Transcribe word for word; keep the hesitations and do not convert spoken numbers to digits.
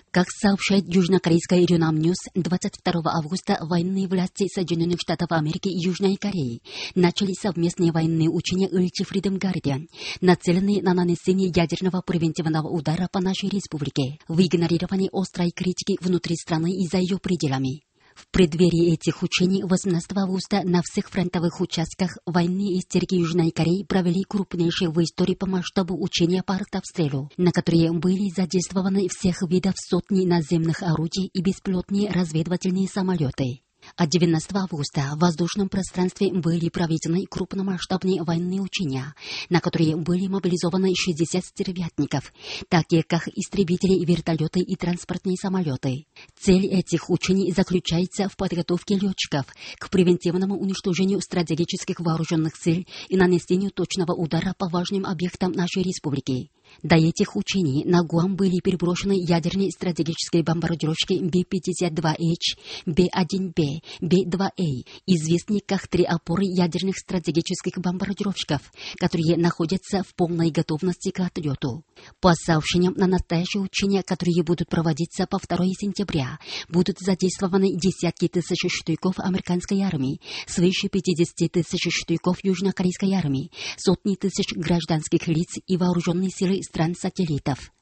Как сообщает южнокорейская Юнам Ньюс, двадцать второго августа военные власти Соединенных Штатов Америки и Южной Кореи начали совместные военные учения Ulchi Freedom Guardian, нацеленные на нанесение ядерного превентивного удара по нашей республике в игнорировании острой критики внутри страны и за ее пределами. В преддверии этих учений восемнадцатого августа на всех фронтовых участках военные истерики Южной Кореи провели крупнейшие в истории по масштабу учения по артобстрелу, на которые были задействованы всех видов сотни наземных орудий и беспилотные разведывательные самолеты. А девятнадцатого августа в воздушном пространстве были проведены крупномасштабные военные учения, на которые были мобилизованы шестьдесят стервятников, такие как истребители, вертолеты и транспортные самолеты. Цель этих учений заключается в подготовке летчиков к превентивному уничтожению стратегических вооруженных сил и нанесению точного удара по важным объектам нашей республики. До этих учений на Гуам были переброшены ядерные стратегические бомбардировщики Би пятьдесят два Эйч, Би один Би, Би два Эй, известные как три опоры ядерных стратегических бомбардировщиков, которые находятся в полной готовности к отлету. По сообщениям, на настоящие учения, которые будут проводиться по второго сентября, будут задействованы десятки тысяч штыков американской армии, свыше пятидесяти тысяч штыков южнокорейской армии, сотни тысяч гражданских лиц и вооруженные силы стран-сателлитов.